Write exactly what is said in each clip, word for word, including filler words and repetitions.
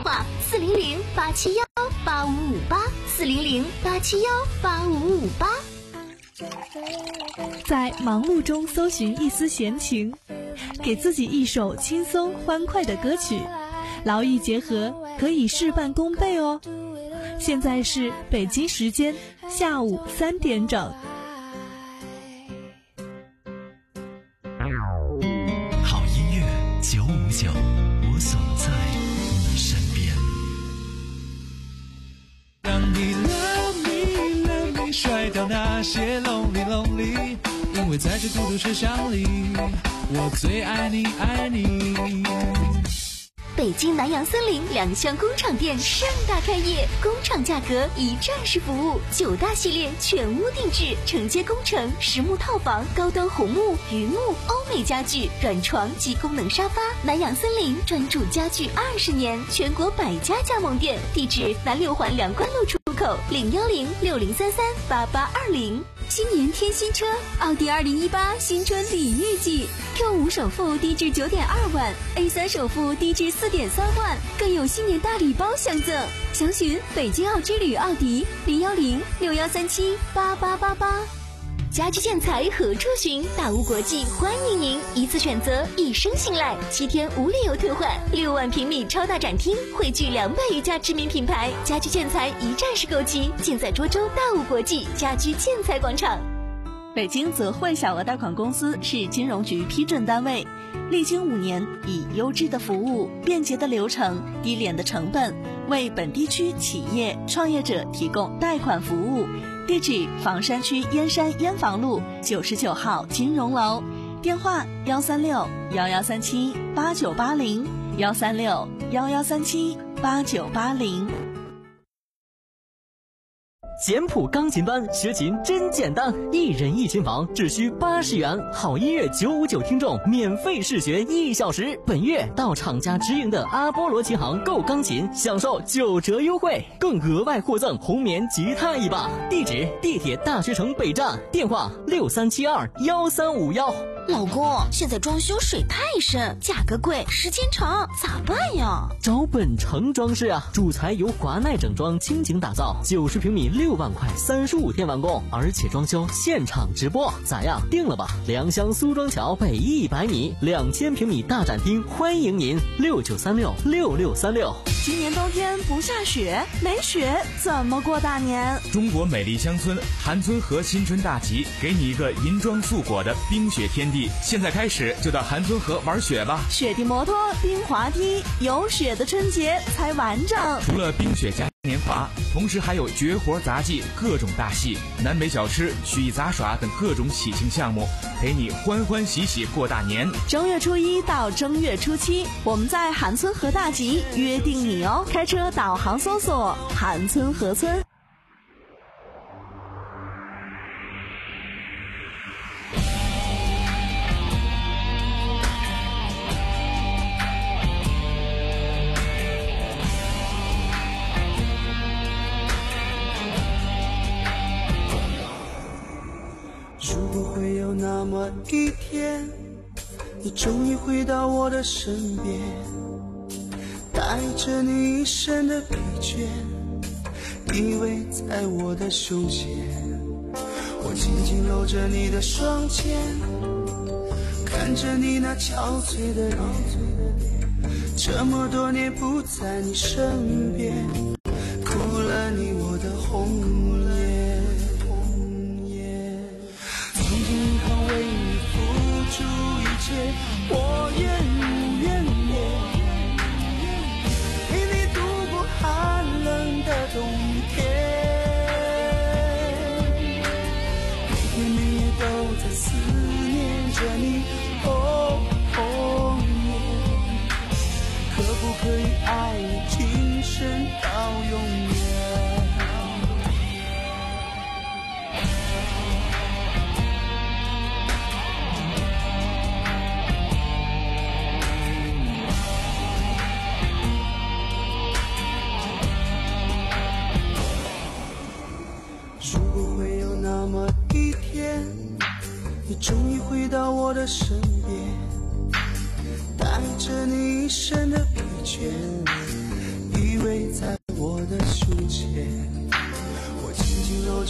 话四零零八七幺八五五八四零零八七幺八五五八。 在忙碌中搜寻一丝闲情，给自己一首轻松欢快的歌曲，劳逸结合，可以事半功倍哦。现在是北京时间下午三点整。 好音乐九五九，我所在你身边。 让你 love me love me 甩掉那些 lonely lonely， 因为在这孤独车厢里，我最爱你爱你。 北京南洋森林两厢工厂店盛大开业，工厂价格一站式服务，九大系列全屋定制，承接工程、实木套房、高端红木、榆木、欧美家具、软床及功能沙发。南洋森林专注家具二十年，全国百家加盟店，地址南六环梁关路出口零幺零六零三三八八二零。 新年添新车，奥迪二零一八新春礼遇季 ，Q 五首付低至九点二万 ，A 三首付低至四点三万，更有新年大礼包相赠。详询北京奥之旅奥迪零幺零六幺三七八八八八。 家居建材何处寻？大屋国际欢迎您，一次选择，一生信赖，七天无理由退换，六万平米超大展厅，汇聚两百余家知名品牌，家居建材一站式购齐，尽在涿州大屋国际家居建材广场。 北京泽惠小额贷款公司是金融局批准单位，历经五年，以优质的服务、便捷的流程、低廉的成本，为本地区企业创业者提供贷款服务。地址：房山区燕山燕房路九十九号金融楼，电话：幺三六幺幺三七八九八零幺三六幺幺三七八九八零。 简谱钢琴班学琴真简单，一人一琴房只需八十元，好音乐九五九听众免费试学一小时。本月到厂家直营的阿波罗琴行购钢琴，享受九折优惠，更额外获赠红棉吉他一把。地址：地铁大学城北站，电话六三七二幺三五幺。 老公，现在装修水太深，价格贵，时间长，咋办呀？ 找本城装饰啊，主材由华奈整装倾情打造，九十平米六万块，三十五天完工，而且装修现场直播，咋样？定了吧？良乡苏庄桥北一百米，两千平米大展厅，欢迎您，六九三六六六三六。 今年冬天不下雪，没雪怎么过大年？ 中国美丽乡村韩村河新春大集，给你一个银装素裹的冰雪天地。现在开始就到韩村河玩雪吧， 雪地摩托、冰滑梯，有雪的春节才完整。 除了冰雪嘉年华，同时还有绝活杂技、各种大戏、南北小吃、曲艺杂耍等各种喜庆项目，陪你欢欢喜喜过大年。 正月初一到正月初七，我们在韩村河大集约定你哦。开车导航搜索韩村河村。 如果会有那么一天，你终于回到我的身边，带着你一身的疲倦，依偎在我的胸前，我紧紧搂着你的双肩，看着你那憔悴的脸，这么多年不在你身边，哭了你我的红颜。从今以后为你付出一切，我愿无怨言，陪你度过寒冷的冬天，每天每夜都在思念着你，哦红颜，可不可以爱你今生到永远？如果会有那么一天，你终于回到我的身边，带着你一身的疲倦，依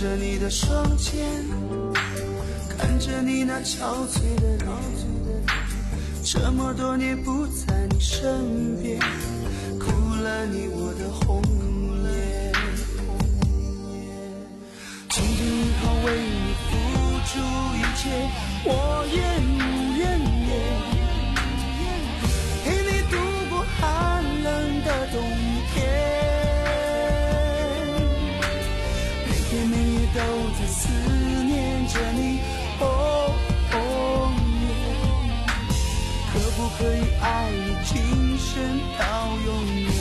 着你的双肩，看着你那憔悴的脸，这么多年不在你身边，哭了你我的红颜。从今以后为你付出一切，我愿无怨言，陪你度过寒冷的冬天，每天每夜都在思念着你。哦哦耶，可不可以爱你今生到永远？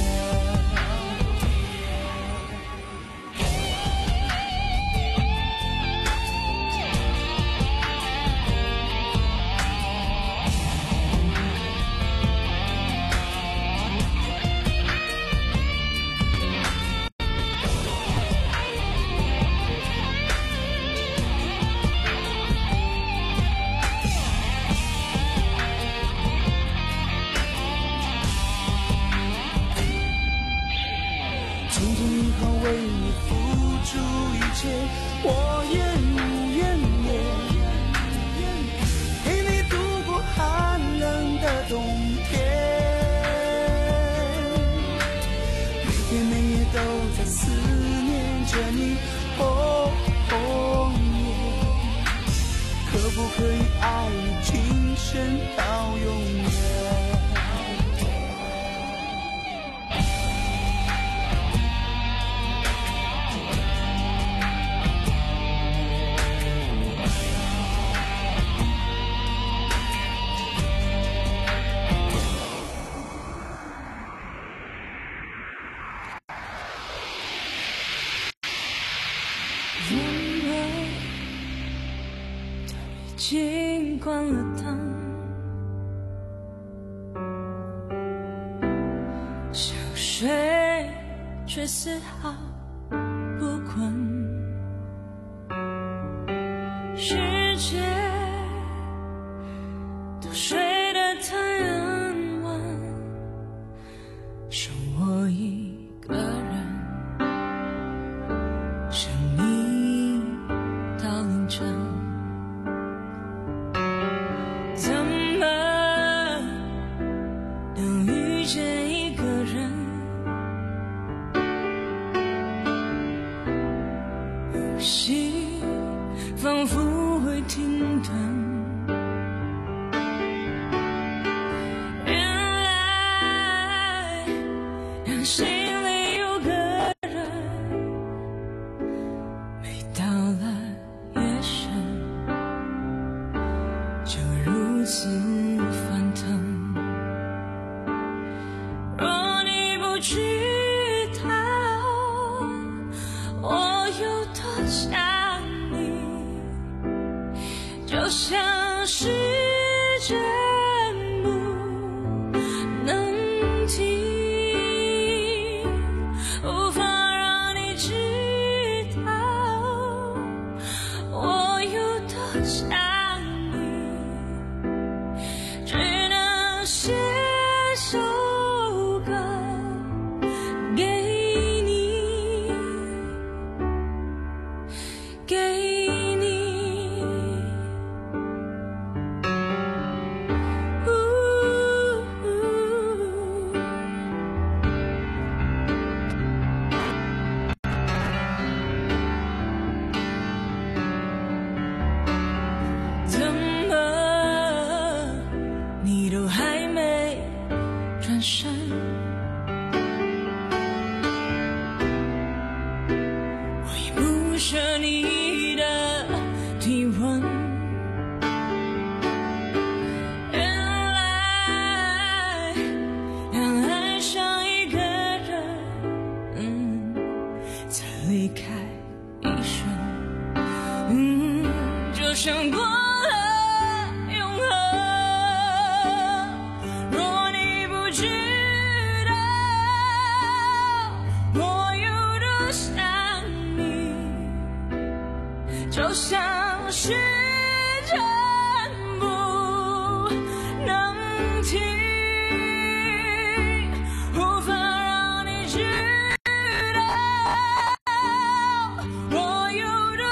我愿无怨言，陪你度过寒冷的冬天，每天每夜都在思念着你。哦哦耶，可不可以爱你今生到永远？ 已经关了灯，想睡却丝毫不困，世界都睡得太安稳，剩我一个人，想你到凌晨。仿佛会停顿，原来让心里有个人，每到了夜深就如此翻腾。若你不知道我有多想，就像时针不能停，无法让你知道我有多想你，只能写首歌给你，给你。我也不舍你的体温，原来要爱上一个人，嗯，才离开一瞬，嗯，就像过就像时针不能停，无法让你知道我有多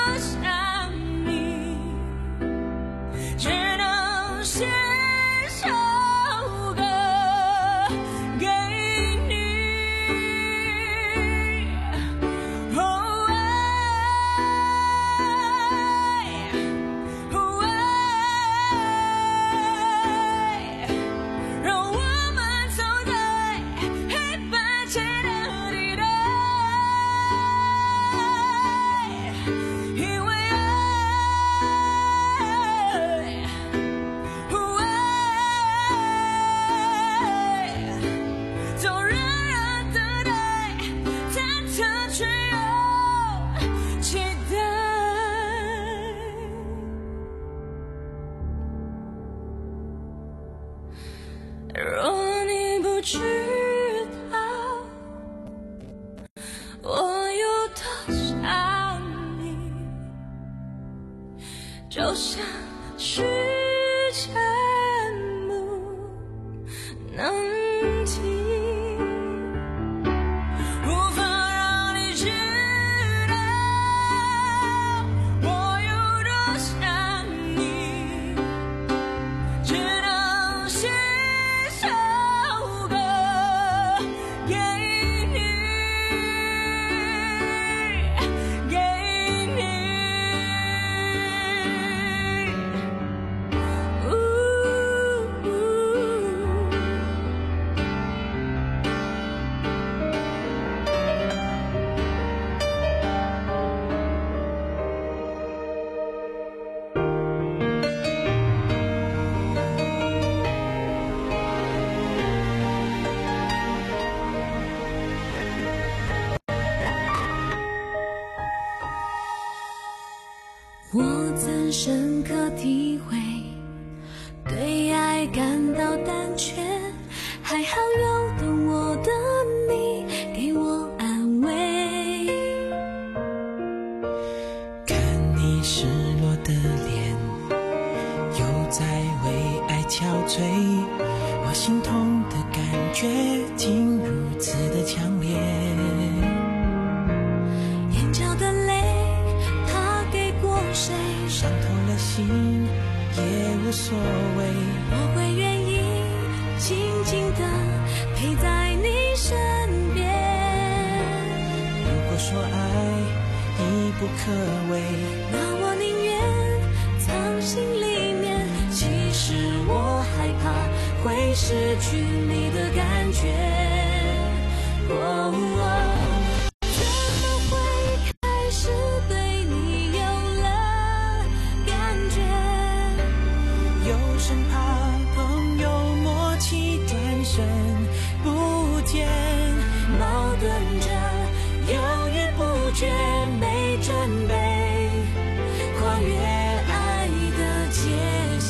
我有多想你，就像是沉默能停，无法让你知道我有多想你，只能写首歌给你，给你。呜呜我曾深刻体会，对爱感到胆怯，还好有懂我的你给我安慰。 看你失落的脸，又在为爱憔悴，我心痛的感觉竟如此的强烈。 眼角的泪他给过谁， 伤透了心也无所谓， 我会愿意静静地陪在你身边。 如果说爱已不可为， 那我宁愿藏心里面，其实我害怕会失去你的感觉。哦哦怎么会开始对你有了感觉， 又生怕朋友默契转身不见， 矛盾着犹豫不决，没准备跨越爱的界限。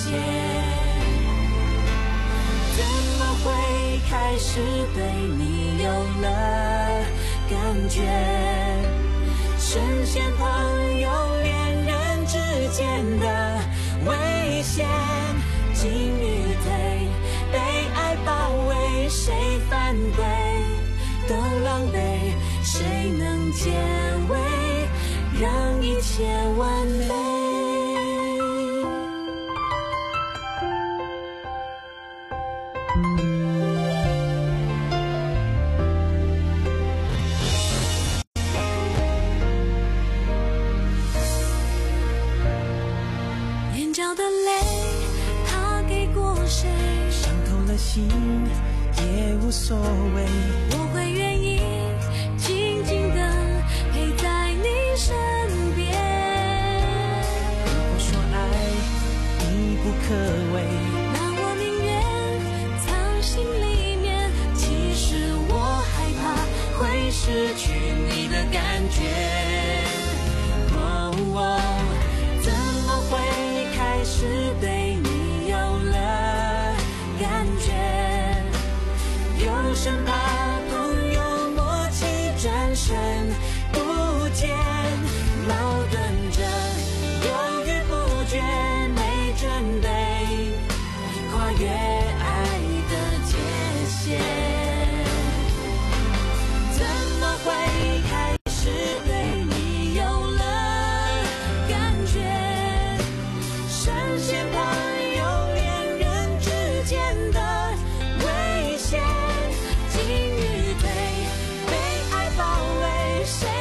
怎么会开始对你有了感觉，深陷朋友恋人之间的危险，进与退，被爱包围，谁反对都狼狈，谁能解围，让一切完美。眼角的泪他给过谁， 伤透了心也无所谓， 我会愿意静静地陪在你身边。 如果说爱已不可为， 那我宁愿藏心里面，其实我害怕会失去你的感觉。哦哦怎么会开始对你有了感觉，又生怕朋友默契转身不见，矛盾着犹豫不决，没准备跨越爱的界限。怎么会开始对你有了感觉，深陷朋友恋人之间的危险，进与退，被爱包围，谁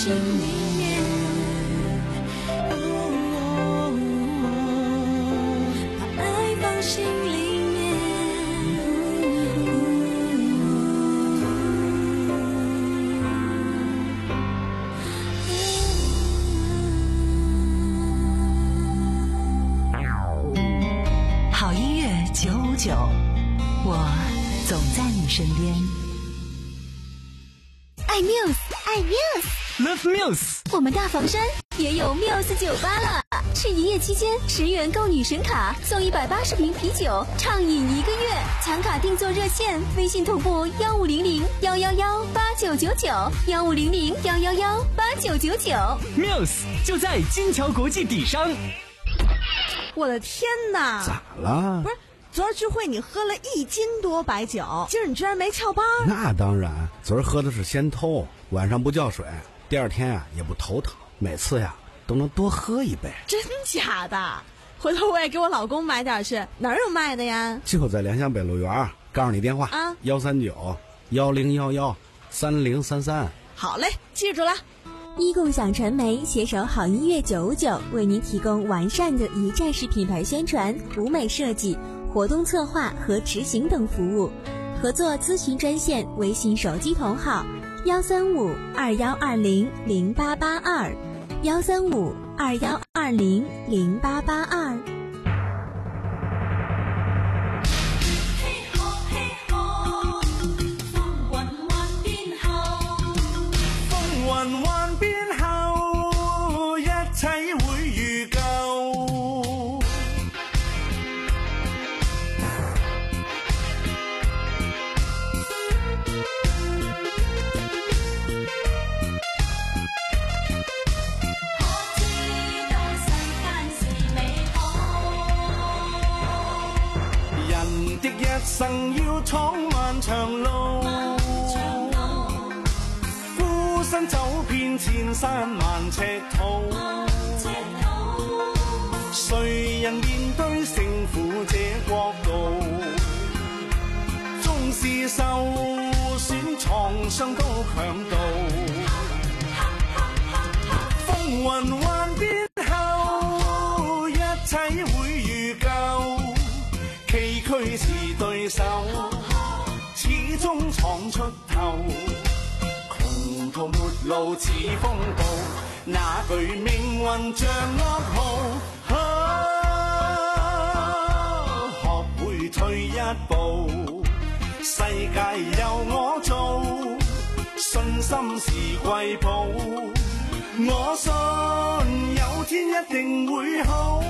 心里面，把爱放心里面。 好音乐九五九，我总在你身边。 爱 Muse， 爱 Muse，Love Muse。 我们大房山也有 Muse 酒吧了，是营业期间十元购女神卡送一百八十瓶啤酒，畅饮一个月。抢卡定做热线，微信同步幺五零零幺幺幺八九九九，幺五零零幺幺幺八九九九。 Muse 就在金桥国际底商。 我的天哪！ 咋了？ 不是，昨儿聚会你喝了一斤多白酒，今儿你居然没翘班？ 那当然，昨儿喝的是仙偷，晚上不叫水，第二天啊也不头疼，每次呀都能多喝一杯。 真假的？回头我也给我老公买点去，哪儿有卖的呀？ 就在联想北路园，告诉你电话啊，幺三九幺零幺幺三零三三。 好嘞，记住了。 一共享传媒携手好音乐九五九，为您提供完善的一站式品牌宣传、舞美设计、活动策划和执行等服务。合作咨询专线：微信手机同号幺三五二幺二零零八八二，幺三五二幺二零零八八二。 生要闖漫長路，孤身走遍千山萬尺土，誰人面對勝負這國度？縱是受損創傷都強渡，風雲幻變後，一切會如舊。崎嶇是對手，始終闖出頭。窮途末路似風暴，那句命運像噩耗。啊，學會退一步，世界由我做，信心是貴寶。我信有天一定會好。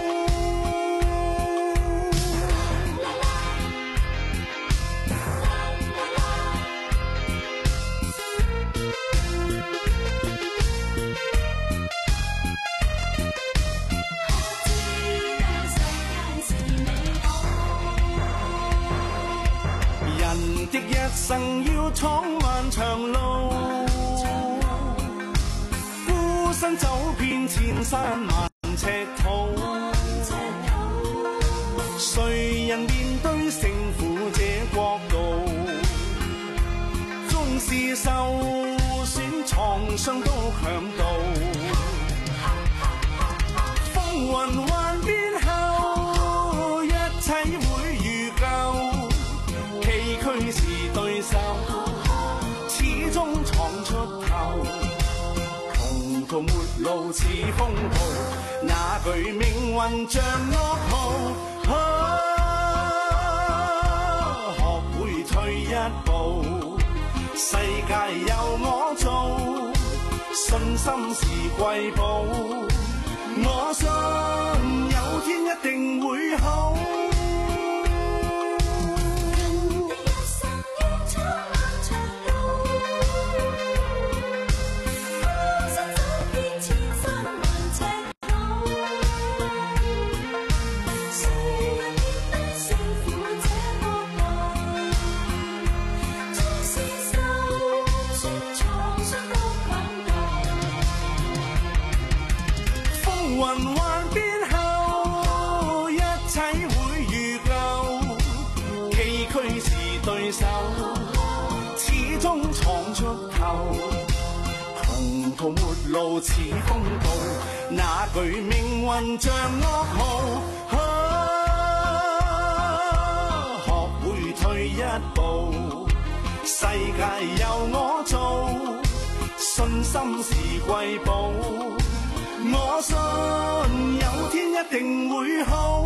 的一生要闖漫長路，孤身走遍千山萬尺土，誰人面對勝負這國度？縱是受損創傷都強渡，風雲幻變後，一切會如舊。崎嶇是對手，始終闖出頭。窮途末路似風暴，那句命運像噩耗。啊，學會退一步，世界由我做，信心是貴寶。我信有天一定會好。雲幻變後，一切會如舊。崎嶇是對手，始終闖出頭。窮途末路似風暴，那句命運像噩耗，學會退一步，世界由我做，信心是貴寶，我信有天一定會好。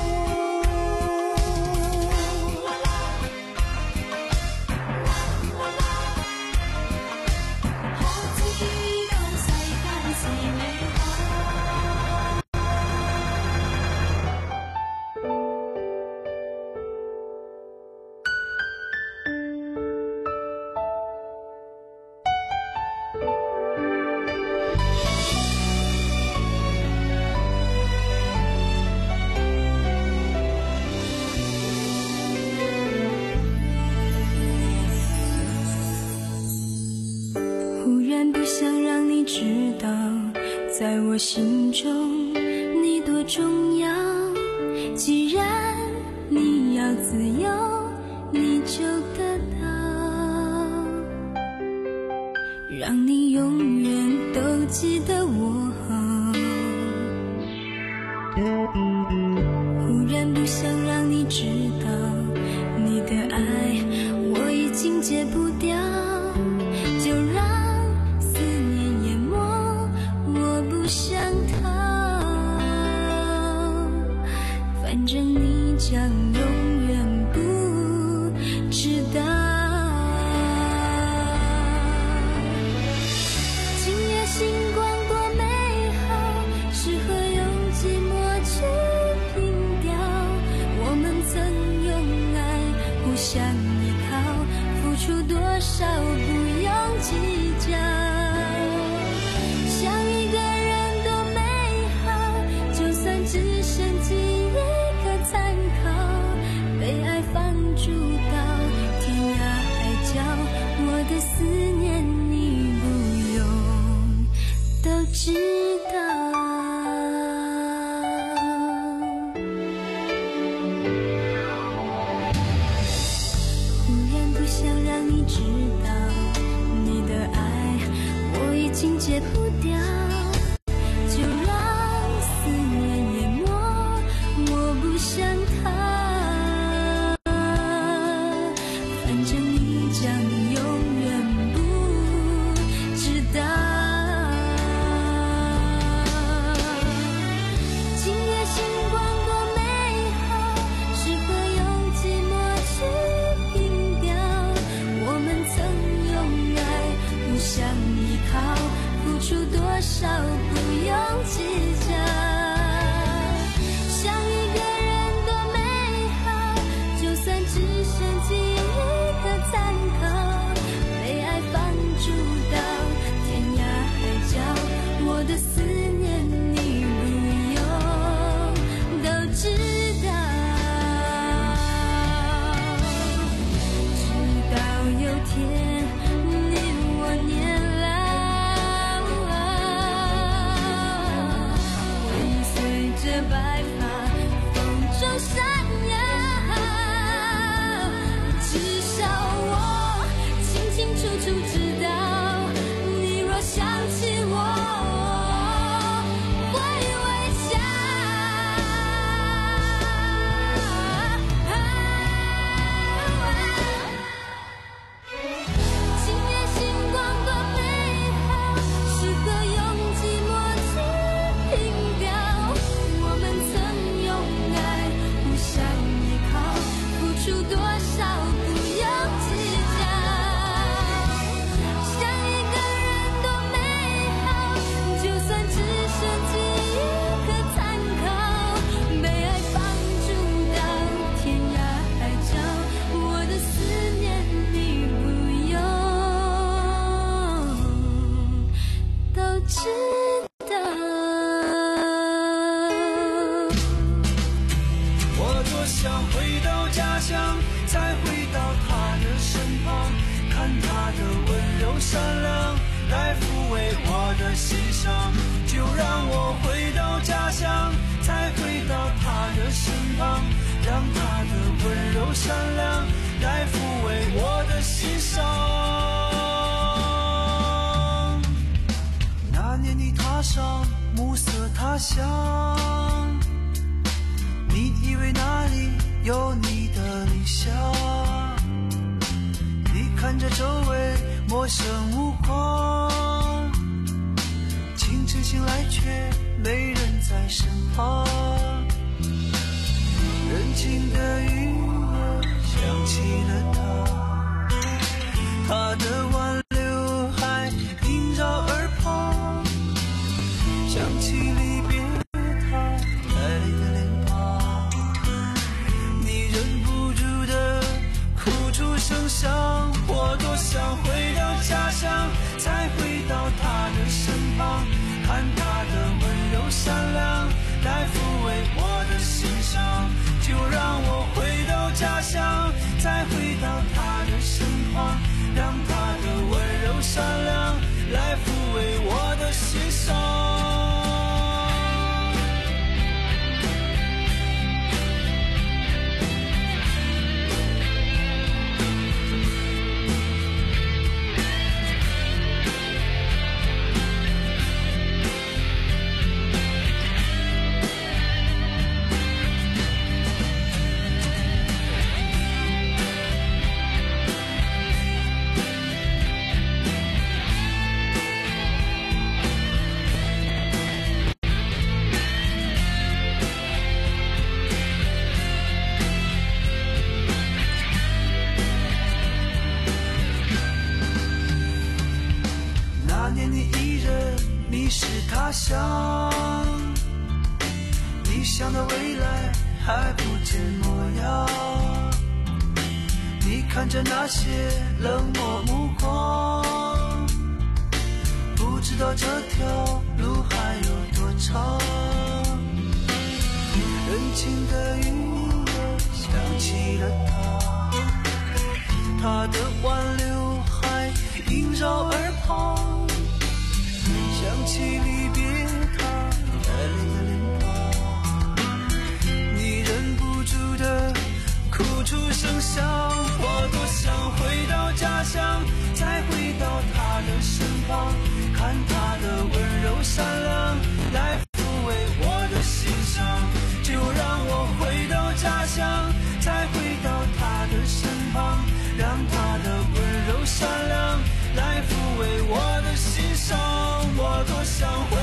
在我心中你多重要，既然你要自由你就得到，让你永远都记得我好，忽然不想让你知道你的爱我已经戒不掉，就让反正你将永远不知道，今夜星光多美好，适合用寂寞去拼掉，我们曾用爱互相依靠，付出多少不用计较，想一个人多美好，就算只剩记忆参考，被爱放逐到天涯海角，我的思念你不用都知道。忽然不想让你知道，你的爱我已经戒不掉，就让思念淹没我不想他，反正你将永远不知道，今夜星光多美好，适合用寂寞去拼掉，我们曾用爱互相依靠，付出多少不用计较，想一个人多美好，就算只剩记忆的参考，被爱放逐到天涯海角，我的思念你不用都知道，直到有天你我年老，尾随着白发风中闪耀，至少我清清楚楚知道，你若想起我会微笑，今夜星光多美好，适合用寂寞去拼掉，我们曾用爱互相依靠，付出多少不用计较，想一个人多美好，就算只剩记忆可参考，被爱放逐到天涯海角，我的思念你不用都知道。 我多想回到家乡，再回到他的身旁，看他的温柔善良来抚慰我的心伤，就让我回到家乡，再回到他的身旁，让他的温柔善良来抚慰我的心伤。那年你踏上暮色他乡，你以为那里有你的理想，你看着周围陌生无光，清晨醒来却没人在身旁，人情的音乐响起了他，他的挽留还萦绕耳旁，想起离别他带泪的脸庞，你忍不住的哭出声响，我多想回到家乡，再回到他的身旁，看他的温柔善良来抚慰我的心伤，就让我回到家乡，再回到他的身旁，让他的温柔善良来抚慰我的心伤。他乡，理想的未来还不见模样，你看着那些冷漠目光，不知道这条路还有多长，人情的音乐响起了他，他的挽留还萦绕耳旁，想起离别他带泪的脸庞，你忍不住的哭出声响，我多想回到家乡，再回到他的身旁，看他的温柔善良来抚慰我的心伤，就让我回到家乡，再回到他的身旁，让他的温柔善良来抚慰我的心伤，我多想回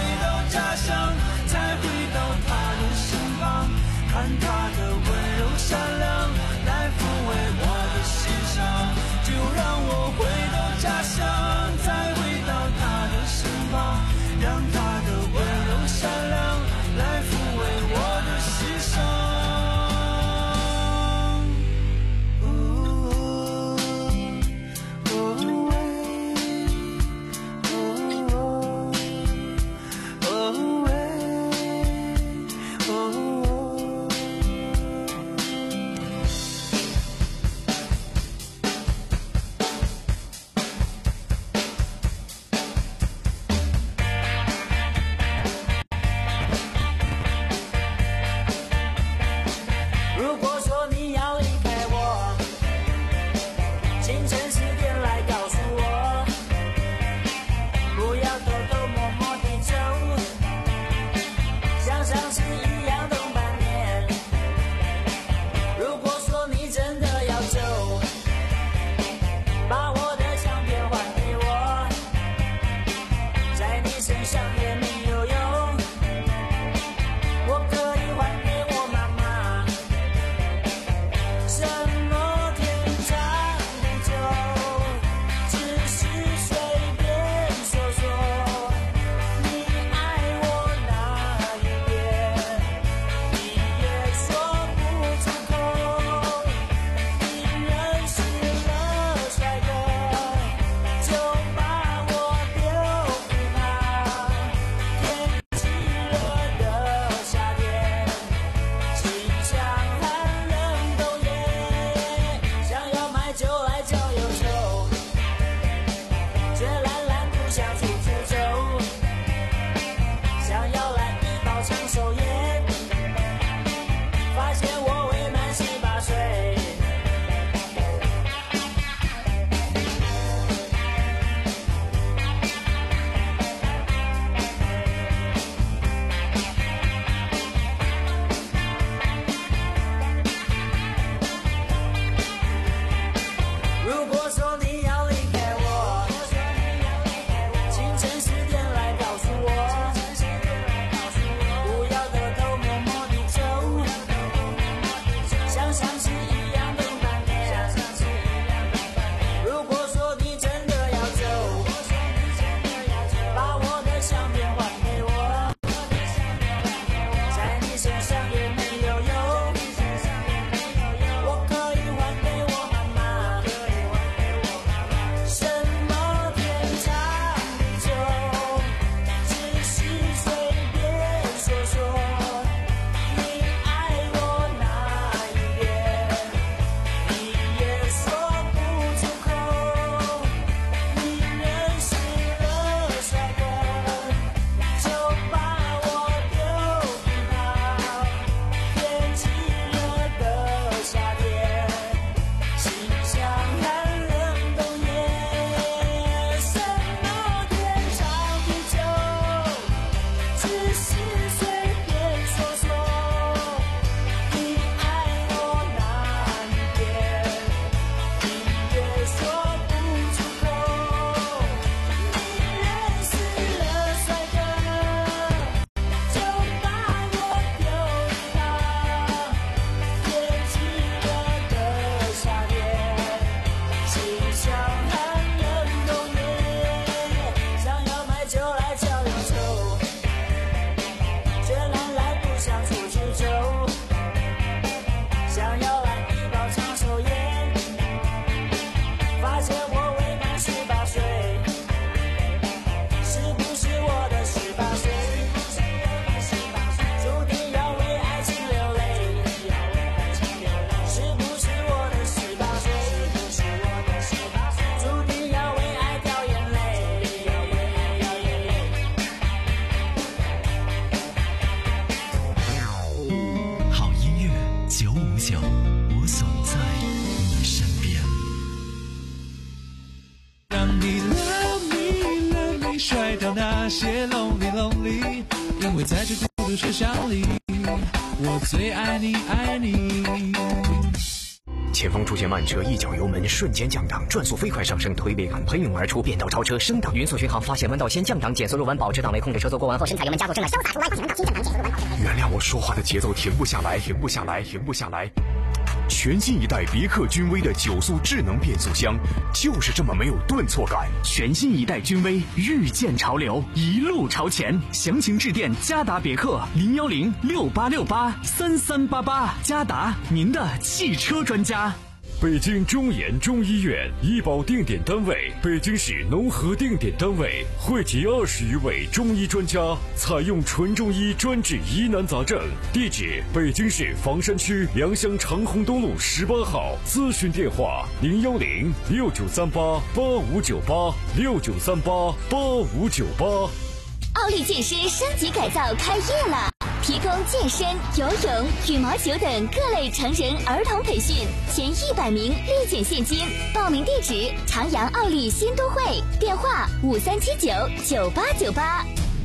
那些 lonely lonely， 因为在这孤独学校里，我最爱你爱你。 前方出现慢车，一脚油门瞬间降档，转速飞快上升，推背感喷涌而出，变道超车升档。匀速巡航，发现弯道先降档，减速入弯，保持档位，控制车速过弯后，深踩油门加速，正在潇洒出弯，发现弯道先降档，减速入弯。原谅我说话的节奏停不下来，停不下来，停不下来。全新一代别克君威的九速智能变速箱，就是这么没有顿挫感。 全新一代君威，遇见潮流，一路朝前。详情致电嘉达别克零幺零六八六八三三八八，嘉达您的汽车专家。 北京中研中医院医保定点单位，北京市农合定点单位，汇集二十余位中医专家，采用纯中医专治疑难杂症。地址：北京市房山区良乡长虹东路十八号。咨询电话：零幺零六九三八八五九八六九三八八五九八。 奥利健身升级改造开业了，提供健身、游泳、羽毛球等各类成人、儿童培训，前一百名立减现金。报名地址：长阳奥利新都会，电话五三七九九八九八。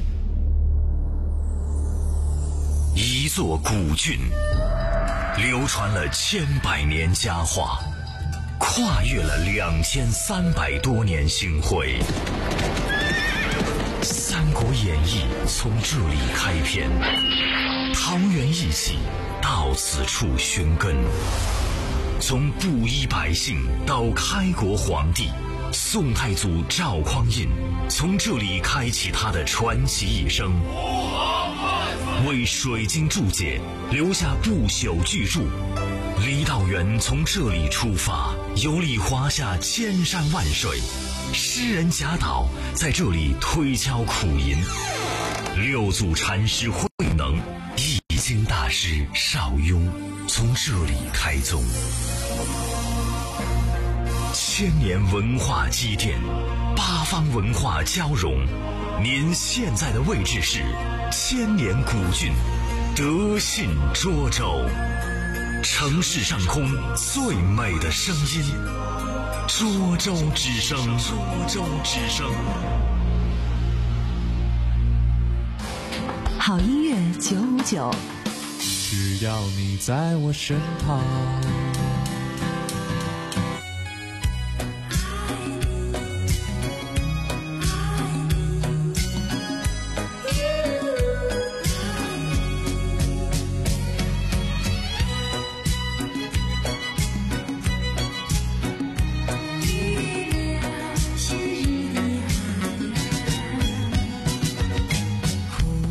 一座古郡，流传了千百年佳话，跨越了两千三百多年星辉。《三国演义》从这里开篇，桃园义气到此处寻根。从布衣百姓到开国皇帝，宋太祖赵匡胤从这里开启他的传奇一生，为水晶注解留下不朽巨著。李道元从这里出发，游历华夏千山万水。诗人贾岛在这里推敲苦吟，六祖禅师慧能、易经大师邵雍从这里开宗。千年文化积淀，八方文化交融。您现在的位置是千年古郡德信涿州，城市上空最美的声音。涿州之声，涿州之声。 好音乐九五九， 只要你在我身旁。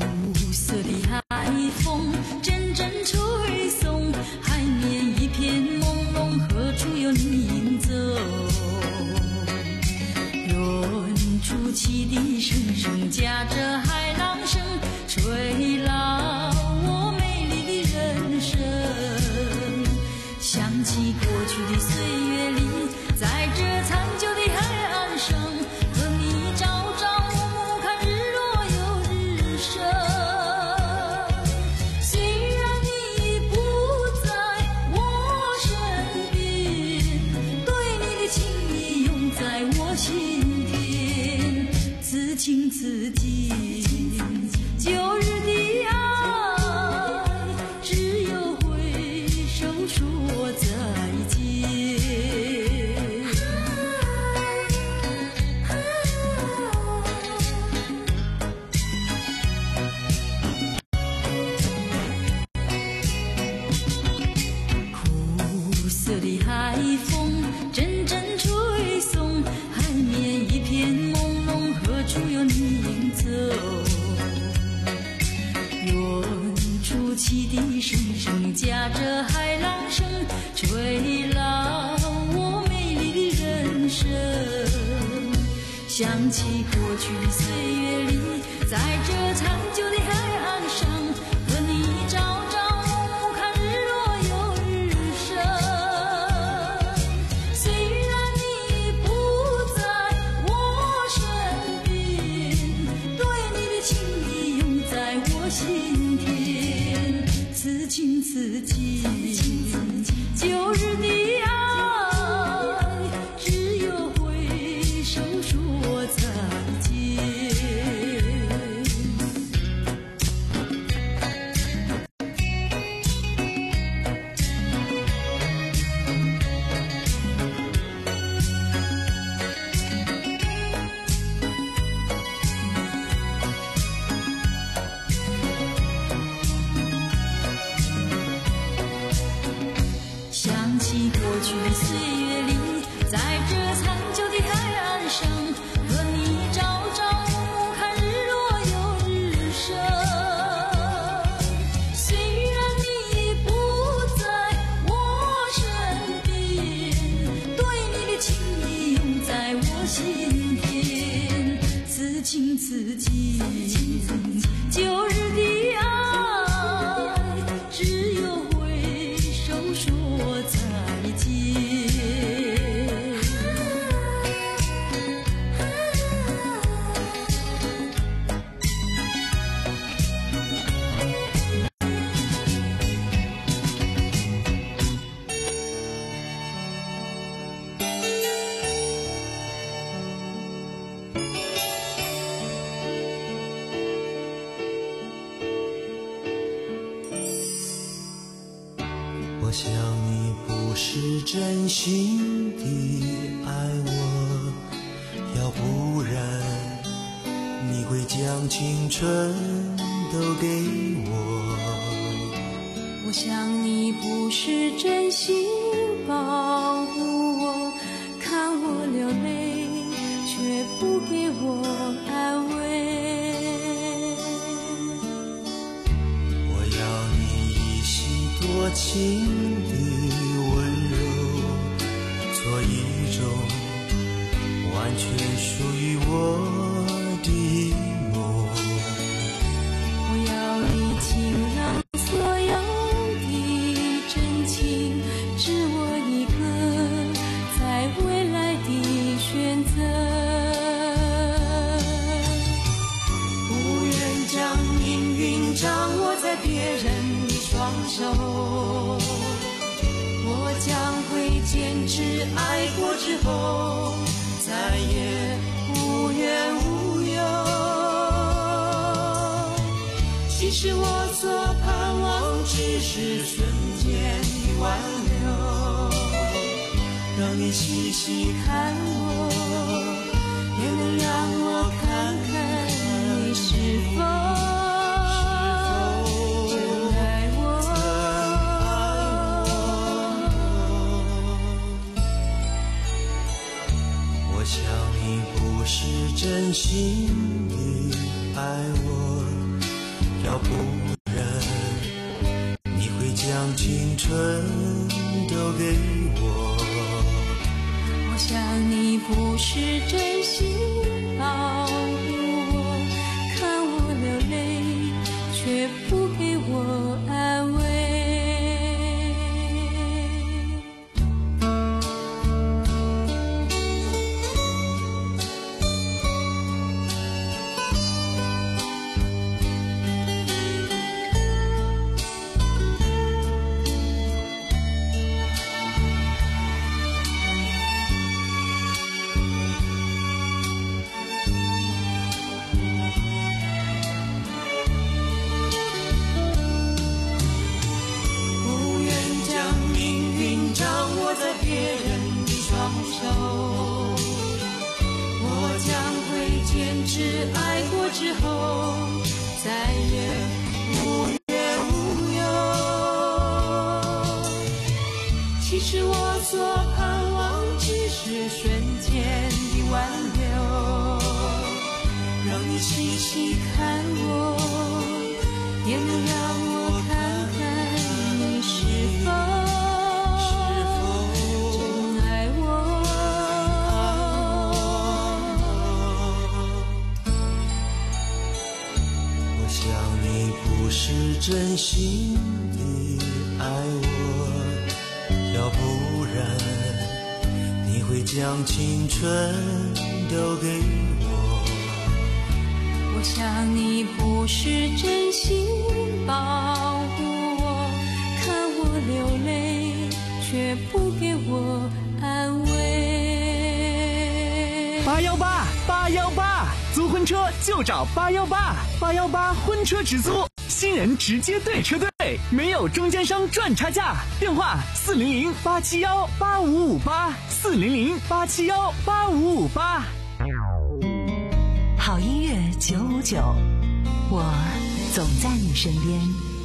海风阵阵吹送，海面一片汽笛声声夹着海浪声，吹浪我美丽的人生。想起过去岁月里，在这长久的海岸上，和你朝朝暮暮看日落又日升。虽然你不在我身边，对你的情意永在我心田。此情此景，旧日的爱，只有挥手说再见。想起过去岁月里，在这长久的海岸上，和你朝朝暮暮看日落又日升。虽然你不在我身边，对你的情意永在我心田。此情此景，旧日的爱，只有挥手说再见。 我想你不是真心的爱我，要不然你会将青春都给我。 我想你不是真心保护我，看我流泪，却不给我安慰。 我要你依稀多情的温柔，做一种完全属于我的梦。 我要你倾让所有的真情，只我一个在未来的选择。 不愿将命运掌握在别人的双手，我将会坚持爱过之后，再也无怨无忧。其实我所盼望只是瞬间的挽留，让你细细看我，也能让我看看你是否真心的爱我，要不然你会将青春都给我。 我想你不是真心保护我，看我流泪，却不给我安慰。爱过之后，再也无怨无忧。其实我所盼望只是瞬间的挽留，让你细细看我，也能让我看想你不是真心的爱我，要不然你会将青春都给我。 我想你不是真心保护我，看我流泪却不给我安慰。 八幺八八幺八，租婚车就找八幺八，八幺八婚车直租，新人直接对车队，没有中间商赚差价。电话四零零八七幺八五五八，四零零八七幺八五五八。 好音乐九五九，我总在你身边。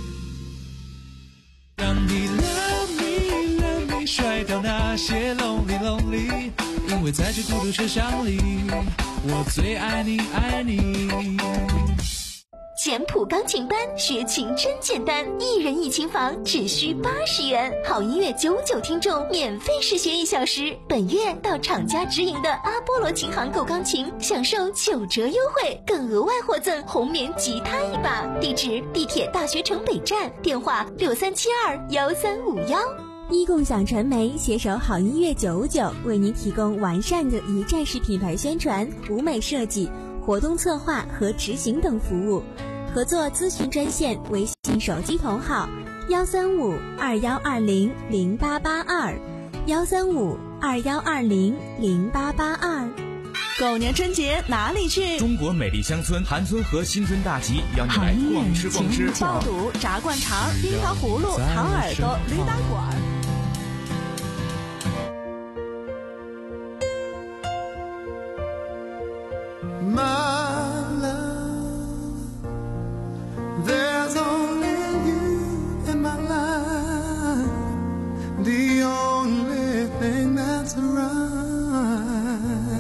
让你 love me love me， 甩掉那些 lonely lonely， 因为在这孤独车厢里，我最爱你爱你。 简谱钢琴班学琴真简单，一人一琴房只需八十元，好音乐九五九听众免费试学一小时。本月到厂家直营的阿波罗琴行购钢琴，享受九折优惠，更额外获赠红棉吉他一把。地址：地铁大学城北站，电话六三七二幺三五幺。 一共享传媒携手好音乐九五九，为您提供完善的一站式品牌宣传、舞美设计、活动策划和执行等服务。合作咨询专线：微信手机同号幺三五二幺二零零八八二，幺三五二幺二零零八八二。 狗年春节哪里去？ 中国美丽乡村韩村和新村大集邀你来逛吃逛吃， 爆肚、炸灌肠、樱桃葫芦、糖耳朵、驴打滚。 There's only you in my life, the only thing that's right.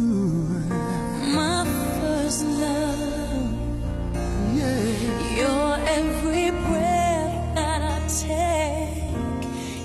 My first love, yeah. Your every breath that I take,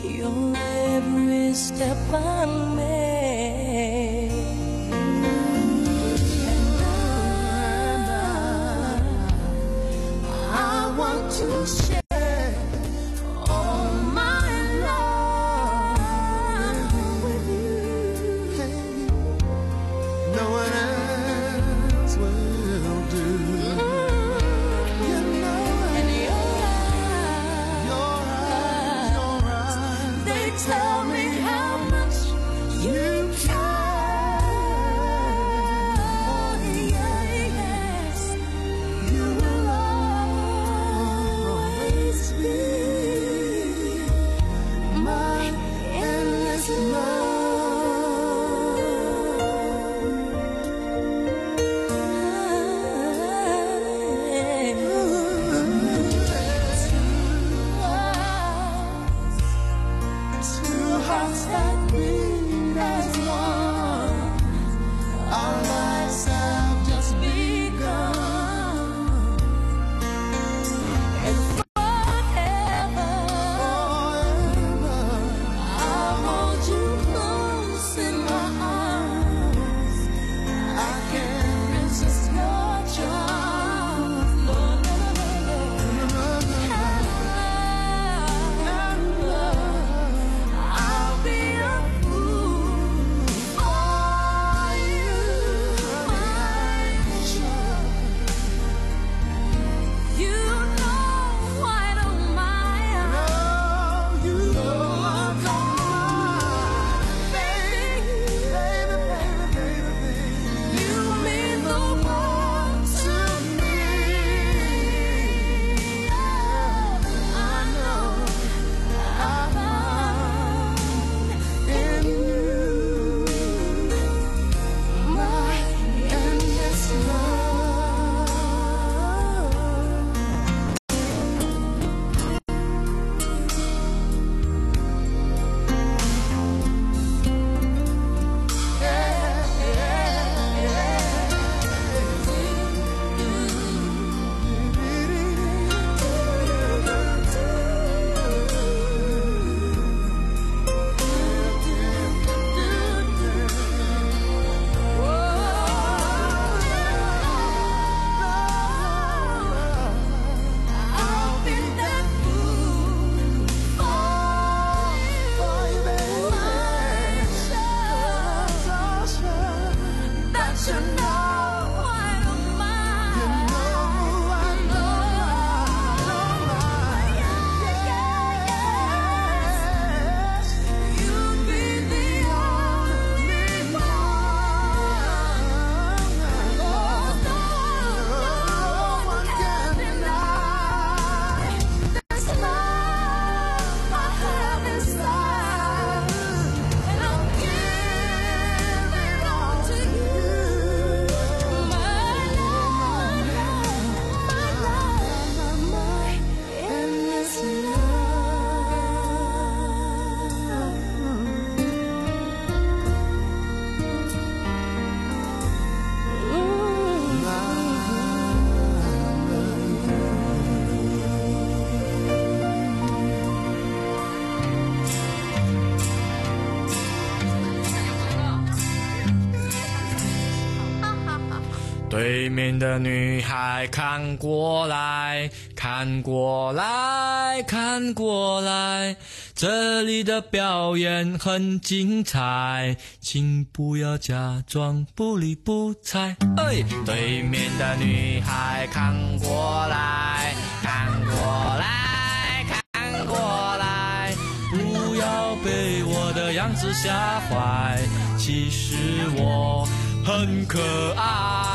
对面的女孩看过来，看过来，看过来，这里的表演很精彩，请不要假装不理不睬。哎，对面的女孩看过来，看过来，看过来，不要被我的样子吓坏，其实我很可爱。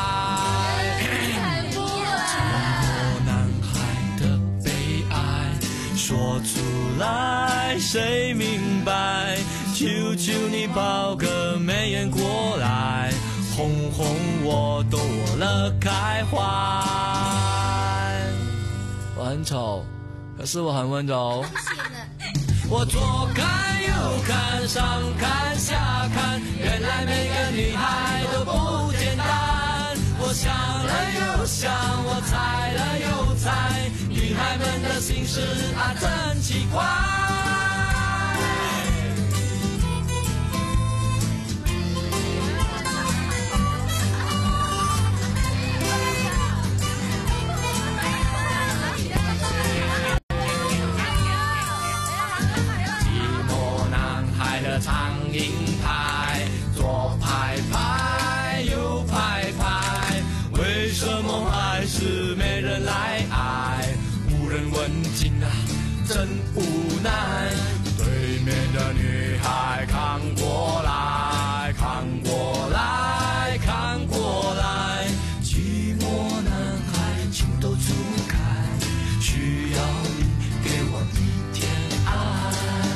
说出来谁明白，求求你抱个媚眼过来，哄哄我躲了开怀。我很丑，可是我很温柔。我左看右看上看下看，原来每个女孩都不简单。我想了又想，我猜了又猜，女孩们的心事啊真奇怪。寂寞男孩的苍蝇拍，左拍拍右拍拍，为什么还是没人来爱？无人问津啊，真无奈。对面的女孩看过来，看过来，看过来，寂寞男孩情窦初开，需要你给我一点爱。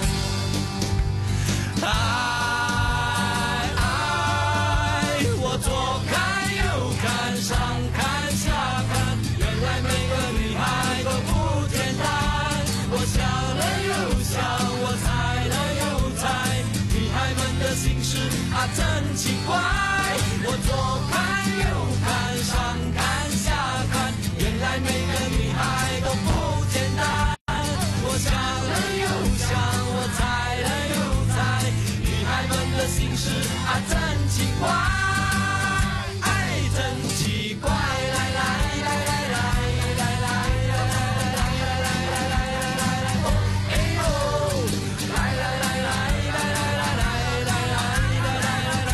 爱爱，我左看右看上看下看，原来每个女孩都不简单。我想了又想，我猜了又猜，女孩们的心事啊真奇怪。我左看右看上看下看，原来每个女孩都不简单。我想了又想，我猜了又猜，女孩们的心事啊真奇怪。爱真奇怪，来来来来来来来来来来来来来来来，哦哎呦，来来来来来来来来来来来来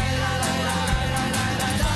来来来。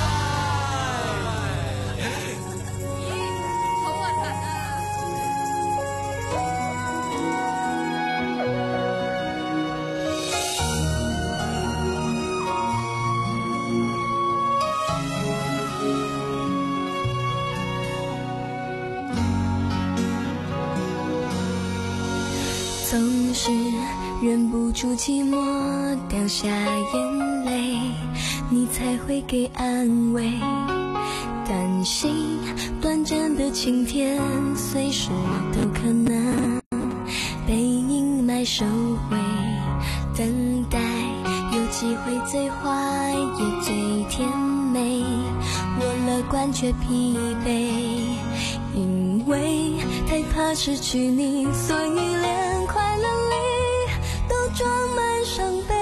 总是忍不住寂寞掉下眼泪，你才会给安慰。担心短暂的晴天随时都可能被阴霾收回，等待有机会最坏也最甜美。我乐观却疲惫，因为太怕失去你，所以连快乐里都装满伤悲。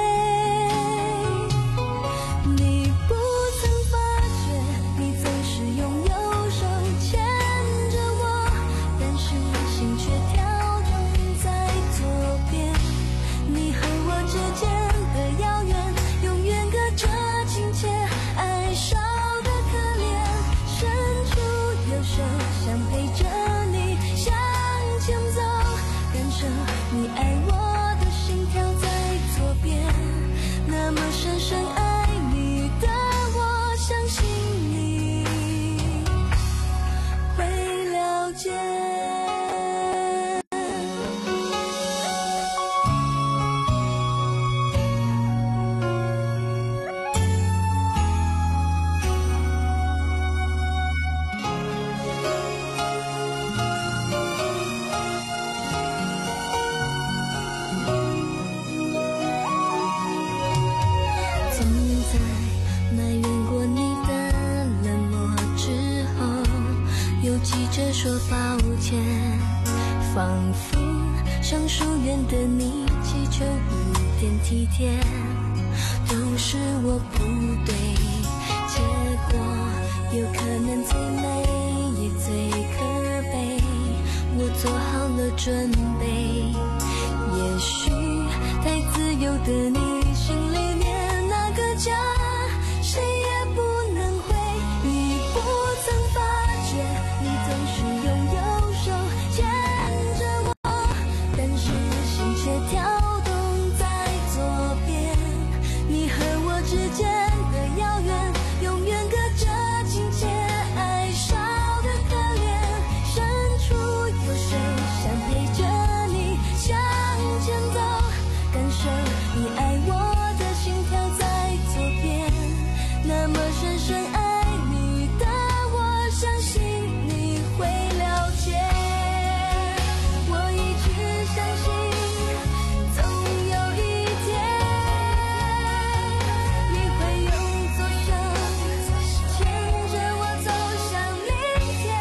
你不曾发觉，你总是用右手牵着我，但是心却跳动在左边。你和我之间的遥远，永远隔着亲切，爱少的可怜，伸出右手想陪着你向前走，感受你爱我的心跳在左边，那么深深爱你的我，相信你会了解。总在埋怨过你的冷漠之后，又急着说抱歉，仿佛像疏远的你祈求一点体贴，都是我不对，结果有可能最美也最可悲，我做好了准备。也许太自由的你心里面那个家，谁也不能回。你不曾发觉，你总是拥有手牵着我，但是心却跳动在左边。你和我之间的遥远，永远隔着亲切，爱少的可怜。深处有谁想陪着你向前走，感受你爱我的心跳在左边。那么深深爱你的我，相信你会了解。我一直相信，总有一天你会用左手牵着我走向明天。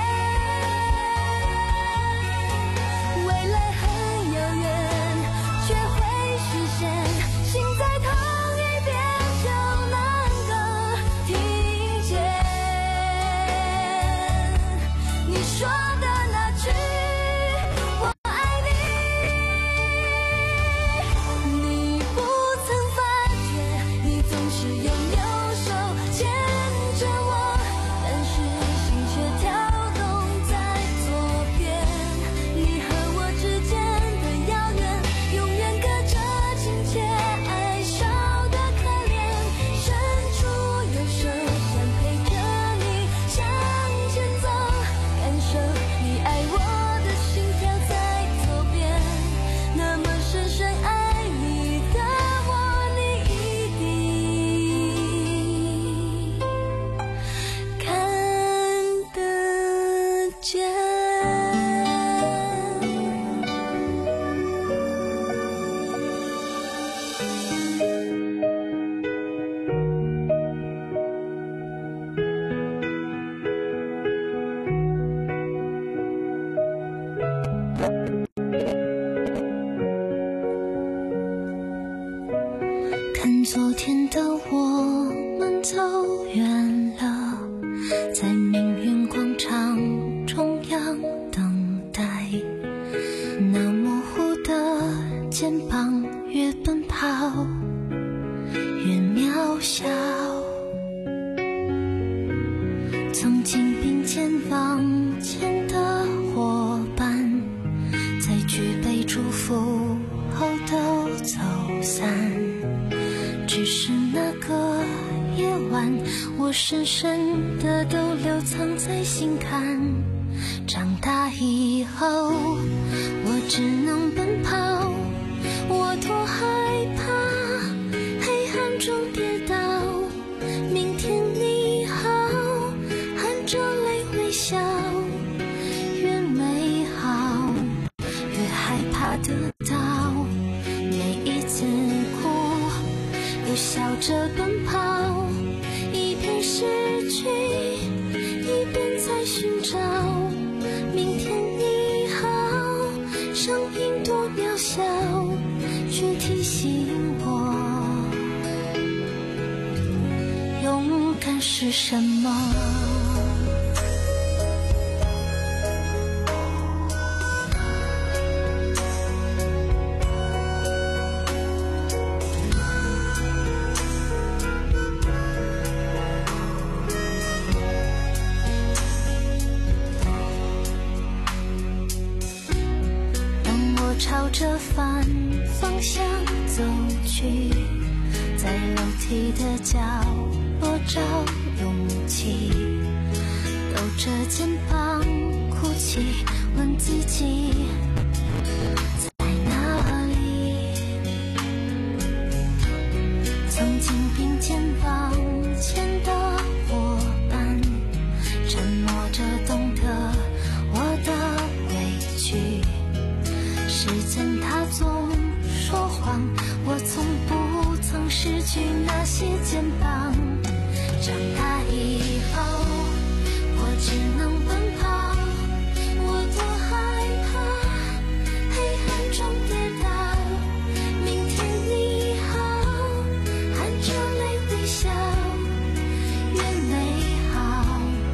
未来很遥远，却会实现，心在同一边就能够听见你说的那句我爱你。你不曾发觉，你总是拥有手牵着我，但是心却跳动在左边。你和我之间的遥远，永远隔着亲切，爱少的可怜。深处有手想陪着你向前走，感受你爱我的心跳在左边。那么深深爱你的我，你一定看得见。看昨天的我们走远了，在命运广场中央等待。那模糊的肩膀，越奔跑越渺小。曾经并肩往前的伙伴，在举杯祝福后都走散。只是那个夜晚，我深深的都留藏在心坎。长大以后，我只能奔跑，我多害怕黑暗中跌倒。明天你好，含着泪微笑，越美好越害怕得到。每一次哭又笑着奔跑，一边失去一边在寻找。明天你好，声音多渺小，却提醒我勇敢是什么。朝着反方向走去，在楼梯的角落找勇气，抖着肩膀哭泣，问自己在哪里。曾经并肩往前的伙伴，沉默着懂得我的委屈。时间它总说谎，我从不曾失去那些肩膀。长大以后，我只能奔跑，我多害怕黑暗中跌倒。明天你好，含着泪微笑，越美好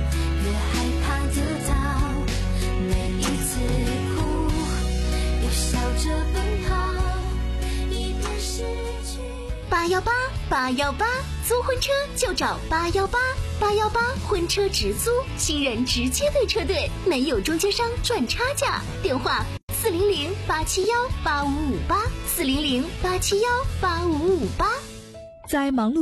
八幺八八幺八，租婚车就找八幺八八幺八婚车直租，新人直接对车队，没有中间商赚差价。电话四零零八七幺八五五八，四零零八七幺八五五八。 在忙碌